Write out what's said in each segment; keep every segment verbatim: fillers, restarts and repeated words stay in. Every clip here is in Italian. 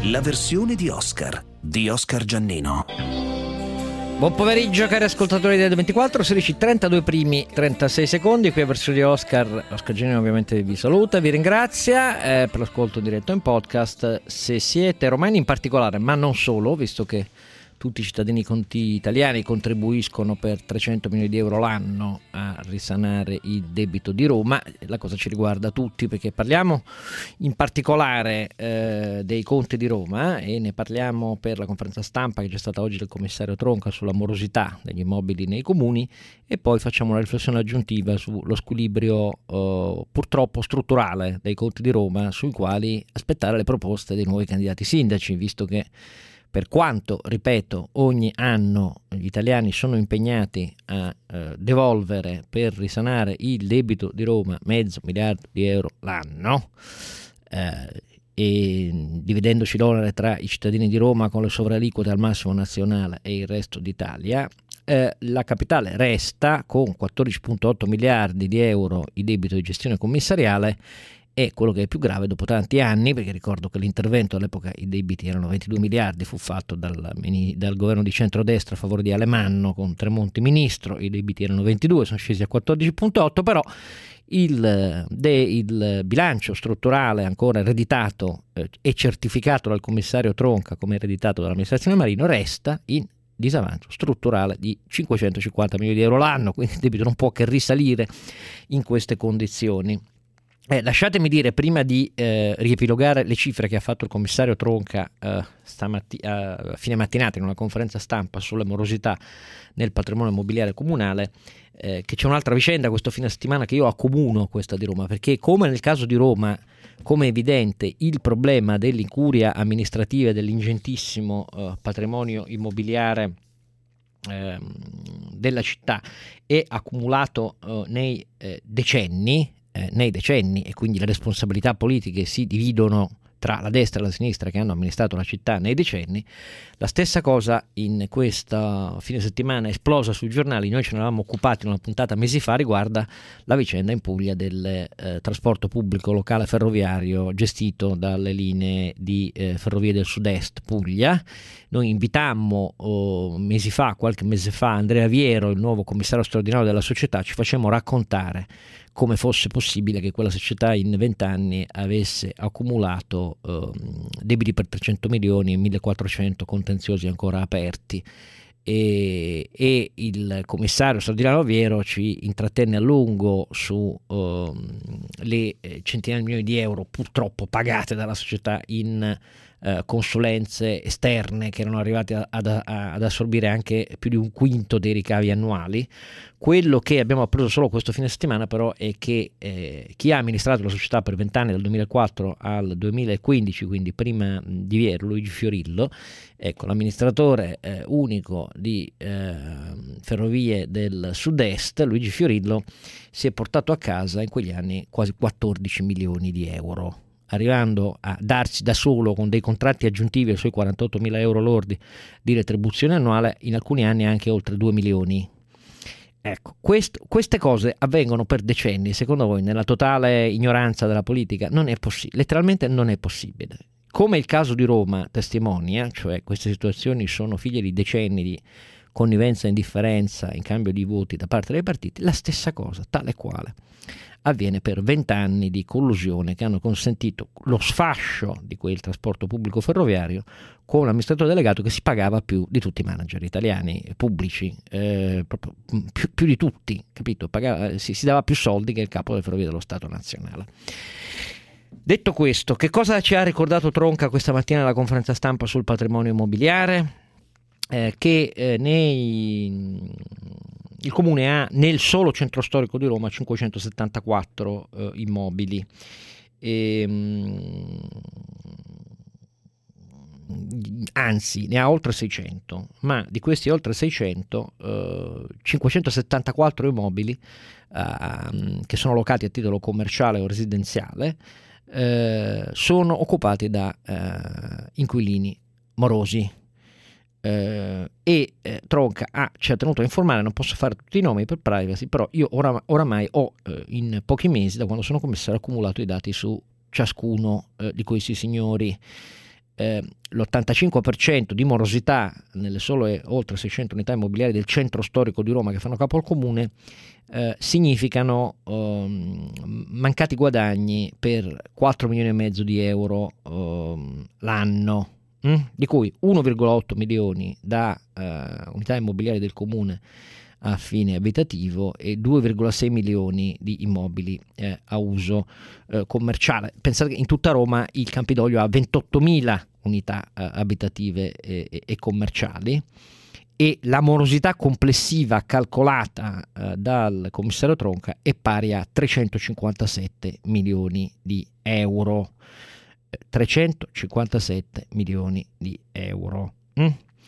La versione di Oscar di Oscar Giannino. Buon pomeriggio cari ascoltatori del ventiquattro, sedici e trentadue primi trentasei secondi, qui è versione di Oscar. Oscar Giannino ovviamente vi saluta, vi ringrazia eh, per l'ascolto diretto in podcast. Se siete romani in particolare, ma non solo, visto che tutti i cittadini conti italiani contribuiscono per trecento milioni di euro l'anno a risanare il debito di Roma, la cosa ci riguarda tutti perché parliamo in particolare eh, dei conti di Roma e ne parliamo per la conferenza stampa che c'è stata oggi del commissario Tronca sulla morosità degli immobili nei comuni e poi facciamo una riflessione aggiuntiva sullo squilibrio eh, purtroppo strutturale dei conti di Roma, sui quali aspettare le proposte dei nuovi candidati sindaci, visto che per quanto, ripeto, ogni anno gli italiani sono impegnati a eh, devolvere per risanare il debito di Roma mezzo miliardo di euro l'anno, eh, e dividendoci l'onere tra i cittadini di Roma con le sovraliquote al massimo nazionale e il resto d'Italia, eh, la capitale resta con quattordici virgola otto miliardi di euro di debito di gestione commissariale. E quello che è più grave dopo tanti anni, perché ricordo che l'intervento all'epoca i debiti erano ventidue miliardi, fu fatto dal, dal governo di centrodestra a favore di Alemanno con Tremonti ministro, i debiti erano ventidue, sono scesi a quattordici virgola otto, però il, de, il bilancio strutturale ancora ereditato eh, e certificato dal commissario Tronca come ereditato dall'amministrazione Marino resta in disavanzo strutturale di cinquecentocinquanta milioni di euro l'anno, quindi il debito non può che risalire in queste condizioni. Eh, lasciatemi dire, prima di eh, riepilogare le cifre che ha fatto il commissario Tronca eh, stamatti- a fine mattinata in una conferenza stampa sulle morosità nel patrimonio immobiliare comunale, eh, che c'è un'altra vicenda questo fine settimana che io accomuno a questa di Roma, perché come nel caso di Roma, come è evidente, il problema dell'incuria amministrativa e dell'ingentissimo eh, patrimonio immobiliare eh, della città è accumulato eh, nei eh, decenni, nei decenni e quindi le responsabilità politiche si dividono tra la destra e la sinistra che hanno amministrato la città nei decenni. La stessa cosa in questa fine settimana esplosa sui giornali, noi ce ne eravamo occupati in una puntata mesi fa, riguarda la vicenda in Puglia del eh, trasporto pubblico locale ferroviario gestito dalle linee di eh, Ferrovie del Sud-Est Puglia. Noi invitammo oh, mesi fa, qualche mese fa, Andrea Viero, il nuovo commissario straordinario della società, ci facemmo raccontare come fosse possibile che quella società in vent'anni avesse accumulato eh, debiti per trecento milioni e millequattrocento contenziosi ancora aperti. E, e il commissario straordinario Viero ci intrattenne a lungo su uh, le centinaia di milioni di euro purtroppo pagate dalla società in uh, consulenze esterne che erano arrivate a, ad, a, ad assorbire anche più di un quinto dei ricavi annuali. Quello che abbiamo appreso solo questo fine settimana però è che eh, chi ha amministrato la società per vent'anni, dal duemilaquattro al duemilaquindici, quindi prima di Viero, Luigi Fiorillo, ecco, l'amministratore eh, unico di eh, Ferrovie del Sud-Est, Luigi Fiorillo, si è portato a casa in quegli anni quasi quattordici milioni di euro, arrivando a darsi da solo con dei contratti aggiuntivi ai suoi quarantottomila euro lordi di retribuzione annuale, in alcuni anni anche oltre due milioni. Ecco, questo, queste cose avvengono per decenni. Secondo voi, nella totale ignoranza della politica, non è possibile, letteralmente non è possibile. Come il caso di Roma testimonia, cioè queste situazioni sono figlie di decenni di connivenza e indifferenza in cambio di voti da parte dei partiti, la stessa cosa, tale quale, avviene per vent'anni di collusione che hanno consentito lo sfascio di quel trasporto pubblico ferroviario con un amministratore delegato che si pagava più di tutti i manager italiani pubblici, eh, proprio più, più di tutti, capito? Pagava, si, si dava più soldi che il capo delle ferrovie dello Stato nazionale. Detto questo, che cosa ci ha ricordato Tronca questa mattina alla conferenza stampa sul patrimonio immobiliare? Eh, che eh, nei, il comune ha nel solo centro storico di Roma cinquecentosettantaquattro eh, immobili. E, mh, anzi ne ha oltre seicento, ma di questi oltre seicento eh, cinquecentosettantaquattro immobili eh, che sono locati a titolo commerciale o residenziale eh, sono occupati da eh, inquilini morosi. Eh, e eh, Tronca ah, ci ha tenuto a informare, non posso fare tutti i nomi per privacy, però io ora, oramai ho eh, in pochi mesi da quando sono commissario accumulato i dati su ciascuno eh, di questi signori. eh, l'ottantacinque per cento di morosità nelle sole oltre seicento unità immobiliari del centro storico di Roma che fanno capo al comune eh, significano eh, mancati guadagni per quattro milioni e mezzo di euro eh, l'anno, mh? di cui uno virgola otto milioni da eh, unità immobiliari del comune a fine abitativo e due virgola sei milioni di immobili eh, a uso eh, commerciale. Pensate che in tutta Roma il Campidoglio ha ventottomila unità eh, abitative e, e, e commerciali, e la morosità complessiva calcolata eh, dal commissario Tronca è pari a trecentocinquantasette milioni di euro. trecentocinquantasette milioni di euro. Mm?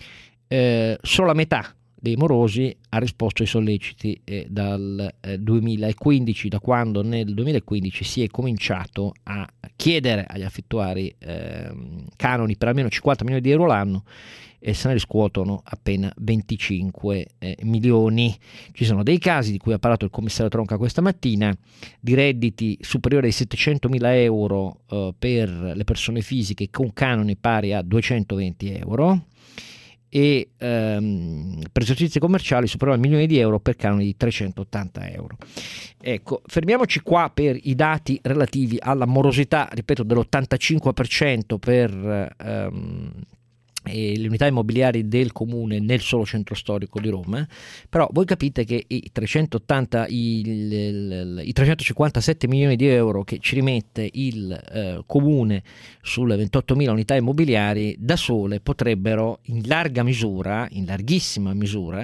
Eh, solo la metà dei morosi ha risposto ai solleciti eh, dal eh, duemilaquindici, da quando nel duemilaquindici si è cominciato a chiedere agli affittuari eh, canoni per almeno cinquanta milioni di euro l'anno, e se ne riscuotono appena venticinque eh, milioni. Ci sono dei casi di cui ha parlato il commissario Tronca questa mattina, di redditi superiori ai settecentomila euro eh, per le persone fisiche con canoni pari a duecentoventi euro, e ehm, per esercizi commerciali superiori al milione di euro per canoni di trecentottanta euro. Ecco, fermiamoci qua per i dati relativi alla morosità, ripeto, dell'ottantacinque per cento per ehm, e le unità immobiliari del comune nel solo centro storico di Roma. Però voi capite che i trecentottanta i, il, il, i trecentocinquantasette milioni di euro che ci rimette il eh, comune sulle ventottomila unità immobiliari da sole potrebbero in larga misura, in larghissima misura,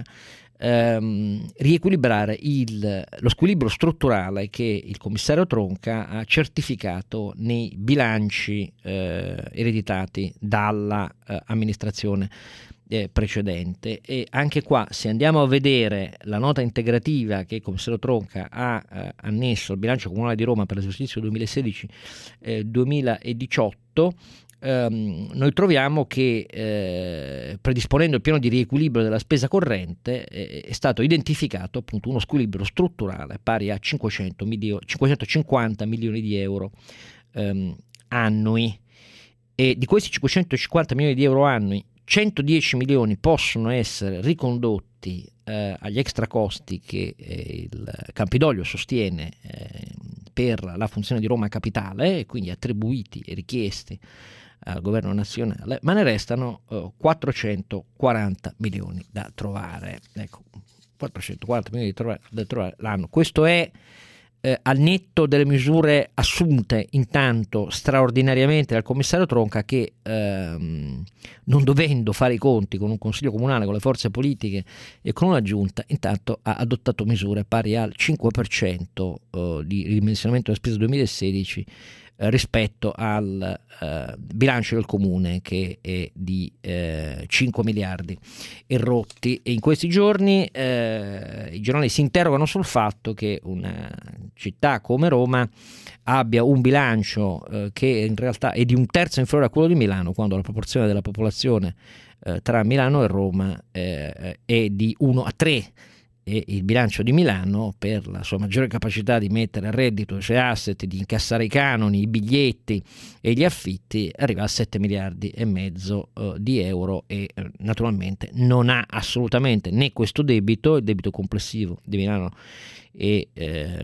ehm, riequilibrare il, lo squilibrio strutturale che il commissario Tronca ha certificato nei bilanci eh, ereditati dalla eh, amministrazione eh, precedente. E anche qua, se andiamo a vedere la nota integrativa che il commissario Tronca ha eh, annesso al bilancio comunale di Roma per l'esercizio duemilasedici duemiladiciotto, Um, noi troviamo che eh, predisponendo il piano di riequilibrio della spesa corrente eh, è stato identificato appunto uno squilibrio strutturale pari a cinquecento milio- cinquecentocinquanta milioni di euro um, annui, e di questi cinquecentocinquanta milioni di euro annui centodieci milioni possono essere ricondotti eh, agli extra costi che eh, il Campidoglio sostiene eh, per la funzione di Roma Capitale, e quindi attribuiti e richiesti al governo nazionale, ma ne restano eh, quattrocentoquaranta milioni da trovare. Ecco, quattrocentoquaranta milioni da trovare, da trovare l'anno. Questo è eh, al netto delle misure assunte intanto straordinariamente dal commissario Tronca, che ehm, non dovendo fare i conti con un consiglio comunale, con le forze politiche e con una giunta, intanto ha adottato misure pari al cinque per cento eh, di ridimensionamento della spesa duemilasedici rispetto al eh, bilancio del comune, che è di eh, cinque miliardi e rotti. E in questi giorni eh, i giornali si interrogano sul fatto che una città come Roma abbia un bilancio eh, che in realtà è di un terzo inferiore a quello di Milano, quando la proporzione della popolazione eh, tra Milano e Roma eh, è di uno a tre. E il bilancio di Milano, per la sua maggiore capacità di mettere a reddito i suoi asset, di incassare i canoni, i biglietti e gli affitti, arriva a sette miliardi e mezzo uh, di euro, e uh, naturalmente non ha assolutamente né questo debito, il debito complessivo di Milano è eh,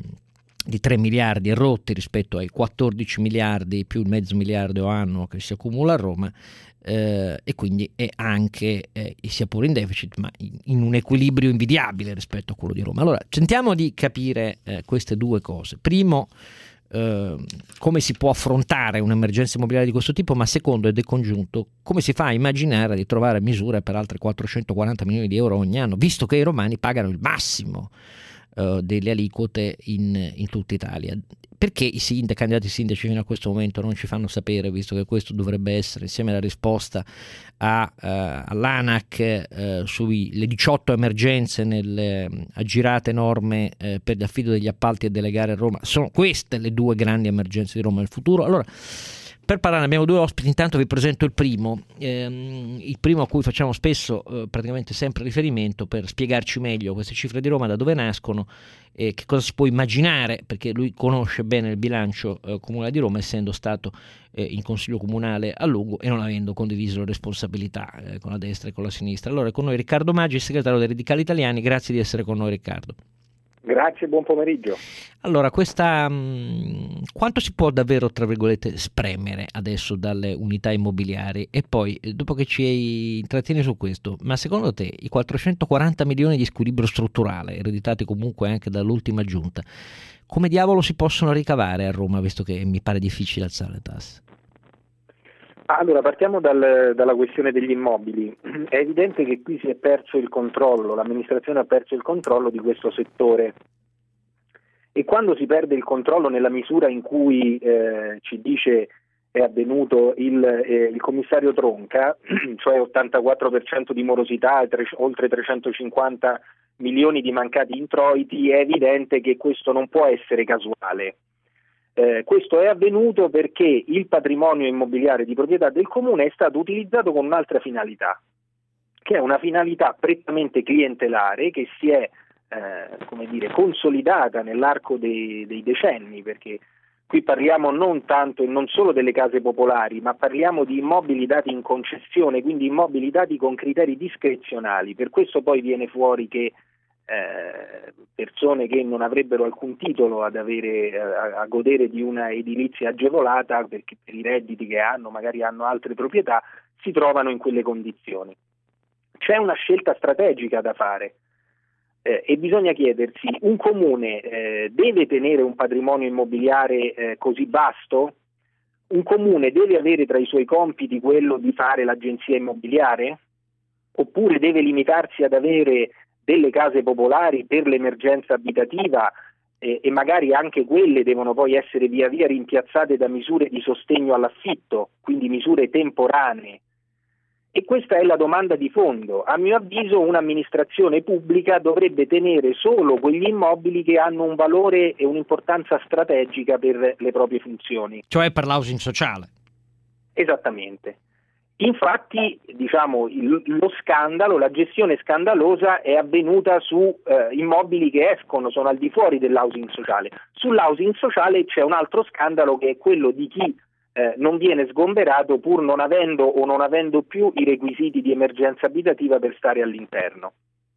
di tre miliardi e rotti rispetto ai quattordici miliardi più il mezzo miliardo annuo che si accumula a Roma. Eh, e quindi è anche, eh, sia pure in deficit, ma in, in un equilibrio invidiabile rispetto a quello di Roma. Allora, tentiamo di capire eh, queste due cose. Primo, eh, come si può affrontare un'emergenza immobiliare di questo tipo, ma secondo, ed è congiunto, come si fa a immaginare di trovare misure per altre quattrocentoquaranta milioni di euro ogni anno, visto che i romani pagano il massimo eh, delle aliquote in, in tutta Italia. Perché i sindaci, candidati sindaci fino a questo momento non ci fanno sapere, visto che questo dovrebbe essere, insieme alla risposta a, uh, all'ANAC uh, sulle diciotto emergenze nelle uh, aggirate norme uh, per l'affido degli appalti e delle gare a Roma, sono queste le due grandi emergenze di Roma nel futuro. Allora, Per parlarne abbiamo due ospiti, intanto vi presento il primo, ehm, il primo a cui facciamo spesso eh, praticamente sempre riferimento per spiegarci meglio queste cifre di Roma, da dove nascono e che cosa si può immaginare, perché lui conosce bene il bilancio eh, comunale di Roma, essendo stato eh, in consiglio comunale a lungo e non avendo condiviso le responsabilità eh, con la destra e con la sinistra. Allora è con noi Riccardo Maggi, segretario dei Radicali Italiani. Grazie di essere con noi, Riccardo. Grazie, buon pomeriggio. Allora, questa mh, quanto si può davvero, tra virgolette, spremere adesso dalle unità immobiliari? E poi, dopo che ci intrattieni su questo, ma secondo te i quattrocentoquaranta milioni di squilibrio strutturale, ereditati comunque anche dall'ultima giunta, come diavolo si possono ricavare a Roma, visto che mi pare difficile alzare le tasse? Allora, partiamo dal, dalla questione degli immobili. È evidente che qui si è perso il controllo, l'amministrazione ha perso il controllo di questo settore, e quando si perde il controllo nella misura in cui eh, ci dice è avvenuto il, eh, il commissario Tronca, cioè ottantaquattro per cento di morosità e tre, oltre trecentocinquanta milioni di mancati introiti, è evidente che questo non può essere casuale. Eh, questo è avvenuto perché il patrimonio immobiliare di proprietà del comune è stato utilizzato con un'altra finalità, che è una finalità prettamente clientelare che si è eh, come dire, consolidata nell'arco dei, dei decenni, perché qui parliamo non tanto e non solo delle case popolari, ma parliamo di immobili dati in concessione, quindi immobili dati con criteri discrezionali. Per questo poi viene fuori che Eh, persone che non avrebbero alcun titolo ad avere, a, a godere di una edilizia agevolata, perché per i redditi che hanno, magari hanno altre proprietà, si trovano in quelle condizioni. C'è una scelta strategica da fare eh, e bisogna chiedersi: un comune eh, deve tenere un patrimonio immobiliare eh, così vasto? Un comune deve avere tra i suoi compiti quello di fare l'agenzia immobiliare? Oppure deve limitarsi ad avere delle case popolari per l'emergenza abitativa eh, e magari anche quelle devono poi essere via via rimpiazzate da misure di sostegno all'affitto, quindi misure temporanee? E questa è la domanda di fondo. A mio avviso un'amministrazione pubblica dovrebbe tenere solo quegli immobili che hanno un valore e un'importanza strategica per le proprie funzioni. Cioè per l'housing sociale. Esattamente. Infatti, diciamo, il, lo scandalo, la gestione scandalosa è avvenuta su eh, immobili che escono, sono al di fuori dell'housing sociale. Sull'housing sociale c'è un altro scandalo, che è quello di chi eh, non viene sgomberato pur non avendo o non avendo più i requisiti di emergenza abitativa per stare all'interno.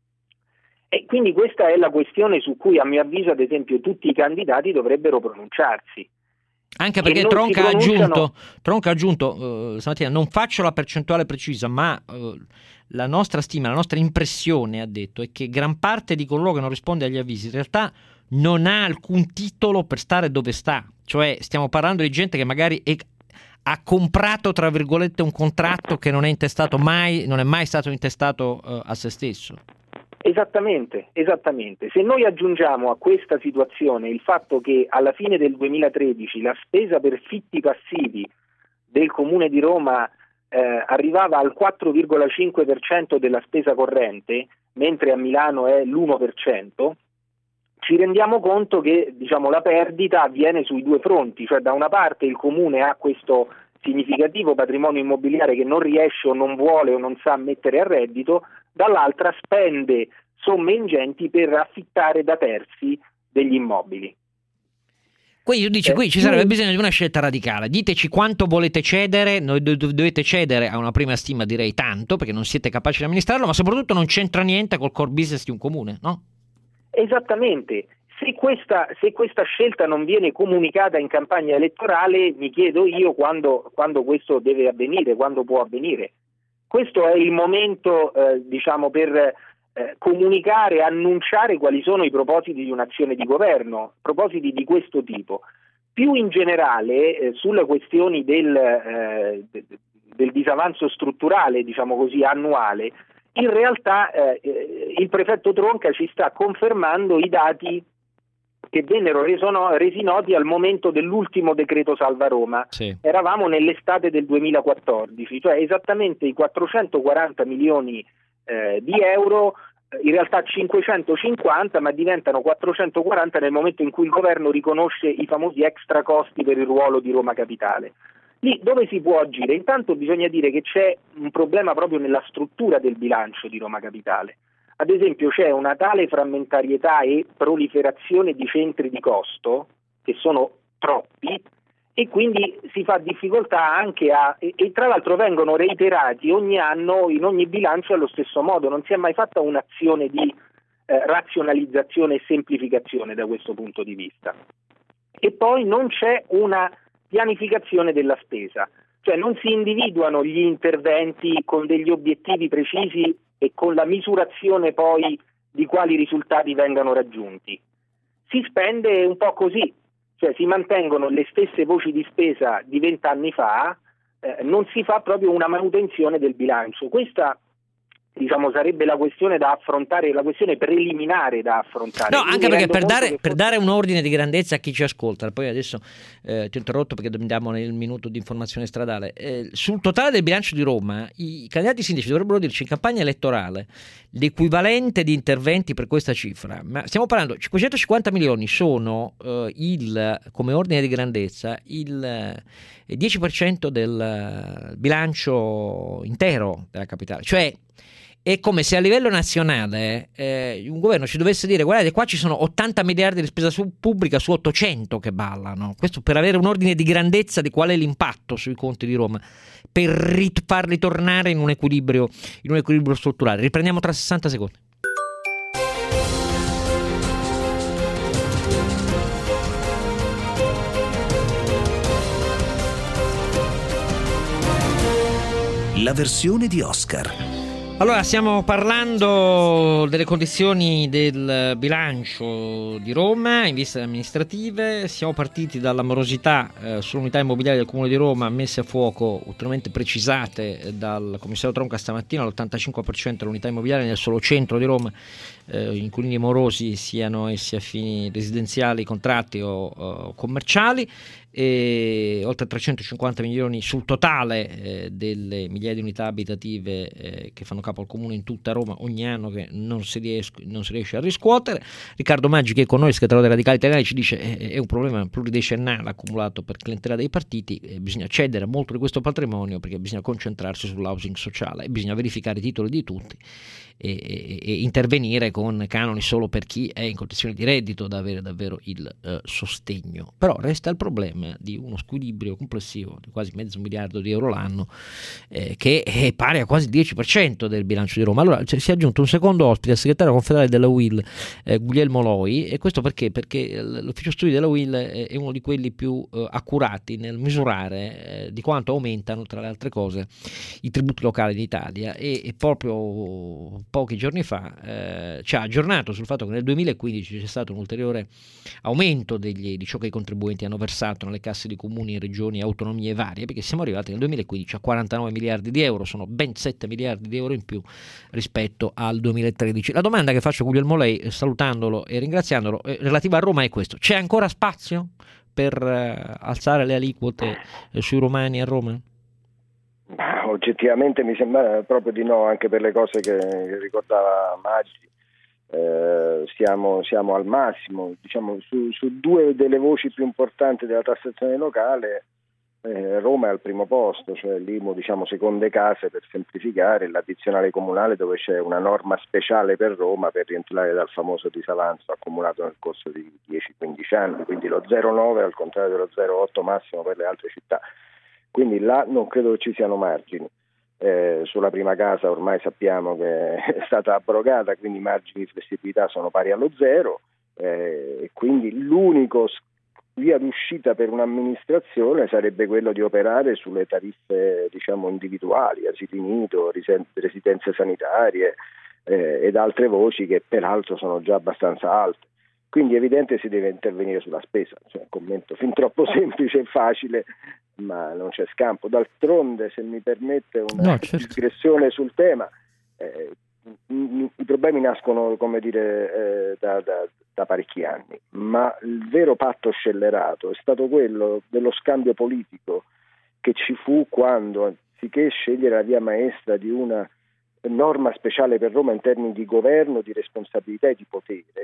E quindi questa è la questione su cui, a mio avviso, ad esempio, tutti i candidati dovrebbero pronunciarsi. Anche perché Tronca ha aggiunto, Tronca ha aggiunto uh, stamattina, non faccio la percentuale precisa, ma uh, la nostra stima, la nostra impressione, ha detto, è che gran parte di coloro che non risponde agli avvisi in realtà non ha alcun titolo per stare dove sta. Cioè stiamo parlando di gente che magari è, ha comprato, tra virgolette, un contratto che non è intestato mai, non è mai stato intestato uh, a se stesso. Esattamente, esattamente. Se noi aggiungiamo a questa situazione il fatto che alla fine del duemilatredici la spesa per fitti passivi del Comune di Roma eh, arrivava al quattro virgola cinque per cento della spesa corrente, mentre a Milano è l'uno per cento, ci rendiamo conto che, diciamo, la perdita avviene sui due fronti, cioè da una parte il Comune ha questo significativo patrimonio immobiliare che non riesce o non vuole o non sa mettere a reddito, dall'altra spende somme ingenti per affittare da terzi degli immobili. Quindi tu dici, eh, qui ci sarebbe bisogno di una scelta radicale. Diteci quanto volete cedere, noi do- dovete cedere a una prima stima, direi tanto, perché non siete capaci di amministrarlo, ma soprattutto non c'entra niente col core business di un comune, no? Esattamente. Se questa, se questa scelta non viene comunicata in campagna elettorale, mi chiedo io quando, quando questo deve avvenire, quando può avvenire. Questo è il momento, eh, diciamo, per eh, comunicare, annunciare quali sono i propositi di un'azione di governo, propositi di questo tipo. Più in generale, eh, sulle questioni del, eh, del disavanzo strutturale, diciamo così, annuale, in realtà eh, il prefetto Tronca ci sta confermando i dati che vennero reso no, resi noti al momento dell'ultimo decreto Salva Roma. Sì. Eravamo nell'estate del duemilaquattordici, cioè esattamente i quattrocentoquaranta milioni eh, di euro, in realtà cinquecentocinquanta, ma diventano quattrocentoquaranta nel momento in cui il governo riconosce i famosi extra costi per il ruolo di Roma Capitale. Lì dove si può agire? Intanto bisogna dire che c'è un problema proprio nella struttura del bilancio di Roma Capitale. Ad esempio c'è una tale frammentarietà e proliferazione di centri di costo, che sono troppi, e quindi si fa difficoltà anche a, e, e tra l'altro vengono reiterati ogni anno in ogni bilancio allo stesso modo, non si è mai fatta un'azione di eh, razionalizzazione e semplificazione da questo punto di vista. E poi non c'è una pianificazione della spesa, cioè non si individuano gli interventi con degli obiettivi precisi e con la misurazione poi di quali risultati vengano raggiunti. Si spende un po' così, cioè si mantengono le stesse voci di spesa di vent'anni fa, eh, non si fa proprio una manutenzione del bilancio. Questa, diciamo, sarebbe la questione da affrontare, la questione preliminare da affrontare. No, Io anche mi perché rendo per conto dare, che per forse- dare un ordine di grandezza a chi ci ascolta, poi adesso eh, ti ho interrotto perché dobbiamo nel minuto di informazione stradale, eh, sul totale del bilancio di Roma i candidati sindaci dovrebbero dirci in campagna elettorale l'equivalente di interventi per questa cifra, ma stiamo parlando cinquecentocinquanta milioni sono eh, il, come ordine di grandezza, il eh, dieci per cento del eh, bilancio intero della capitale, cioè è come se a livello nazionale eh, un governo ci dovesse dire: guardate, qua ci sono ottanta miliardi di spesa su- pubblica su ottocento che ballano. Questo per avere un ordine di grandezza di qual è l'impatto sui conti di Roma, per rit- farli tornare in un equilibrio, in un equilibrio strutturale. Riprendiamo tra sessanta secondi. La versione di Oscar. Allora, stiamo parlando delle condizioni del bilancio di Roma in viste amministrative. Siamo partiti dalla morosità eh, sull'unità immobiliare del Comune di Roma, messe a fuoco, ulteriormente precisate dal commissario Tronca stamattina, l'ottantacinque per cento dell'unità immobiliare nel solo centro di Roma, eh, inquilini morosi, siano essi a fini residenziali, contratti o, o commerciali, e oltre trecentocinquanta milioni sul totale eh, delle migliaia di unità abitative eh, che fanno capo al comune in tutta Roma ogni anno, che non si, ries- non si riesce a riscuotere. Riccardo Maggi, che è con noi, segretario dei Radicali Italiani, ci dice che eh, è un problema pluridecennale accumulato per clientela dei partiti, eh, bisogna cedere molto di questo patrimonio perché bisogna concentrarsi sull'housing sociale e bisogna verificare i titoli di tutti e, e, e intervenire con canoni solo per chi è in condizioni di reddito da avere davvero il eh, sostegno. Però resta il problema di uno squilibrio complessivo di quasi mezzo miliardo di euro l'anno, eh, che è pari a quasi il dieci per cento del bilancio di Roma. Allora cioè, si è aggiunto un secondo ospite, il segretario confederale della U I L, eh, Guglielmo Loi, e questo perché? Perché l'ufficio studi della U I L è uno di quelli più eh, accurati nel misurare eh, di quanto aumentano, tra le altre cose, i tributi locali in Italia, e, e proprio pochi giorni fa eh, ci ha aggiornato sul fatto che nel duemilaquindici c'è stato un ulteriore aumento degli, di ciò che i contribuenti hanno versato nelle casse di comuni, regioni e autonomie varie, perché siamo arrivati nel duemilaquindici a quarantanove miliardi di euro, sono ben sette miliardi di euro in più rispetto al duemilatredici. La domanda che faccio a Guglielmo Lei, salutandolo e ringraziandolo, eh, relativa a Roma è questo: c'è ancora spazio per eh, alzare le aliquote eh, sui romani a Roma? Ma oggettivamente mi sembra proprio di no, anche per le cose che, che ricordava Maggi. Eh, siamo, siamo al massimo, diciamo, su, su due delle voci più importanti della tassazione locale. eh, Roma è al primo posto, cioè l'I M U, diciamo, seconde case per semplificare, l'addizionale comunale, dove c'è una norma speciale per Roma per rientrare dal famoso disavanzo accumulato nel corso di dieci quindici anni, quindi lo zero virgola nove al contrario dello zero virgola otto massimo per le altre città, quindi là non credo che ci siano margini. Eh, sulla prima casa ormai sappiamo che è stata abrogata, quindi i margini di flessibilità sono pari allo zero, eh, e quindi l'unico via d'uscita per un'amministrazione sarebbe quello di operare sulle tariffe, diciamo, individuali, asili nido, residenze sanitarie eh, ed altre voci che peraltro sono già abbastanza alte. Quindi è evidente che si deve intervenire sulla spesa, cioè, un commento fin troppo semplice e facile, ma non c'è scampo. D'altronde, se mi permette una No, certo. digressione sul tema, eh, i problemi nascono, come dire, eh, da, da, da parecchi anni, ma il vero patto scellerato è stato quello dello scambio politico che ci fu quando, anziché scegliere la via maestra di una norma speciale per Roma in termini di governo, di responsabilità e di potere,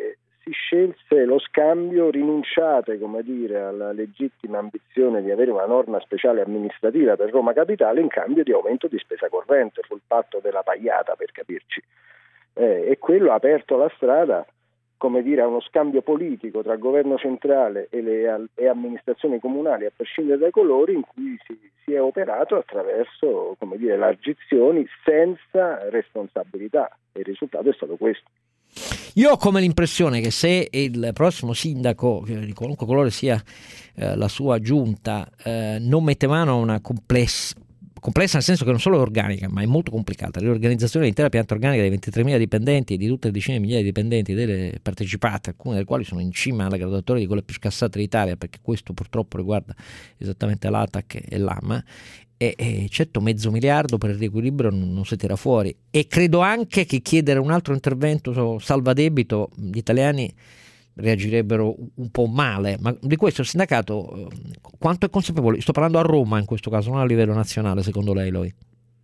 si scelse lo scambio, rinunciate, come dire, alla legittima ambizione di avere una norma speciale amministrativa per Roma Capitale in cambio di aumento di spesa corrente. Fu il patto della pagliata, per capirci, eh, e quello ha aperto la strada, come dire, a uno scambio politico tra governo centrale e le e amministrazioni comunali, a prescindere dai colori, in cui si, si è operato attraverso, come dire, largizioni senza responsabilità, e il risultato è stato questo. Io ho come l'impressione che se il prossimo sindaco, di qualunque colore sia eh, la sua giunta, eh, non mette mano a una complessa complessa nel senso che non solo è organica, ma è molto complicata. L'organizzazione dell'intera pianta organica dei ventitremila dipendenti e di tutte le decine di migliaia di dipendenti delle partecipate, alcune delle quali sono in cima alla graduatoria di quelle più scassate d'Italia, perché questo purtroppo riguarda esattamente l'Atac e l'Ama, e, e certo mezzo miliardo per il riequilibrio non, non si tira fuori. E credo anche che chiedere un altro intervento salvadebito gli italiani reagirebbero un po' male, ma di questo il sindacato quanto è consapevole? Sto parlando a Roma in questo caso, non a livello nazionale, secondo lei, Loi?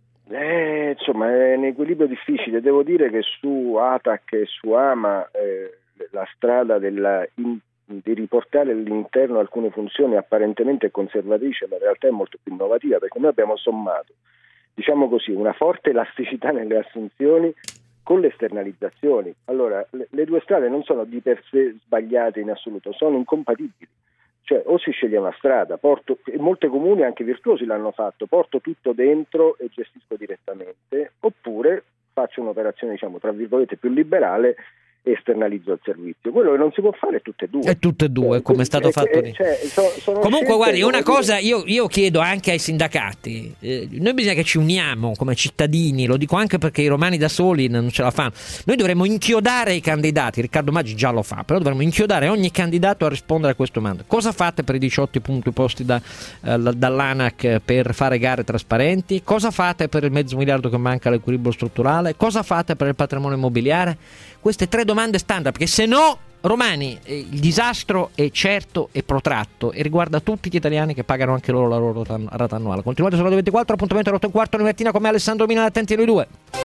Eh, insomma, è un equilibrio difficile. Devo dire che su Atac e su Ama eh, la strada della, in, di riportare all'interno alcune funzioni apparentemente conservatrice, ma in realtà è molto più innovativa, perché noi abbiamo sommato, diciamo così, una forte elasticità nelle assunzioni con le esternalizzazioni. Allora, le, le due strade non sono di per sé sbagliate in assoluto, sono incompatibili. Cioè, o si sceglie una strada, porto, e molti comuni anche virtuosi l'hanno fatto, porto tutto dentro e gestisco direttamente, oppure faccio un'operazione, diciamo, tra virgolette, più liberale, esternalizzo il servizio. Quello che non si può fare è tutte e due. È tutte e due, cioè, come è stato è, fatto è, lì. Cioè, so, sono Comunque, guardi, una cosa dire... io, io chiedo anche ai sindacati, eh, noi bisogna che ci uniamo come cittadini, lo dico anche perché i romani da soli non ce la fanno. Noi dovremmo inchiodare i candidati, Riccardo Maggi già lo fa, però dovremmo inchiodare ogni candidato a rispondere a questo domanda. Cosa fate per i diciotto punti posti da, eh, dall'ANAC per fare gare trasparenti? Cosa fate per il mezzo miliardo che manca all'equilibrio strutturale? Cosa fate per il patrimonio immobiliare? Queste tre domande standard, perché se no, Romani, eh, il disastro è certo e protratto e riguarda tutti gli italiani che pagano anche loro la loro rata annuale. Continuate su Radio ventiquattro, appuntamento alle otto e un quarto di mattina con me, Alessandro Mina, attenti a noi due.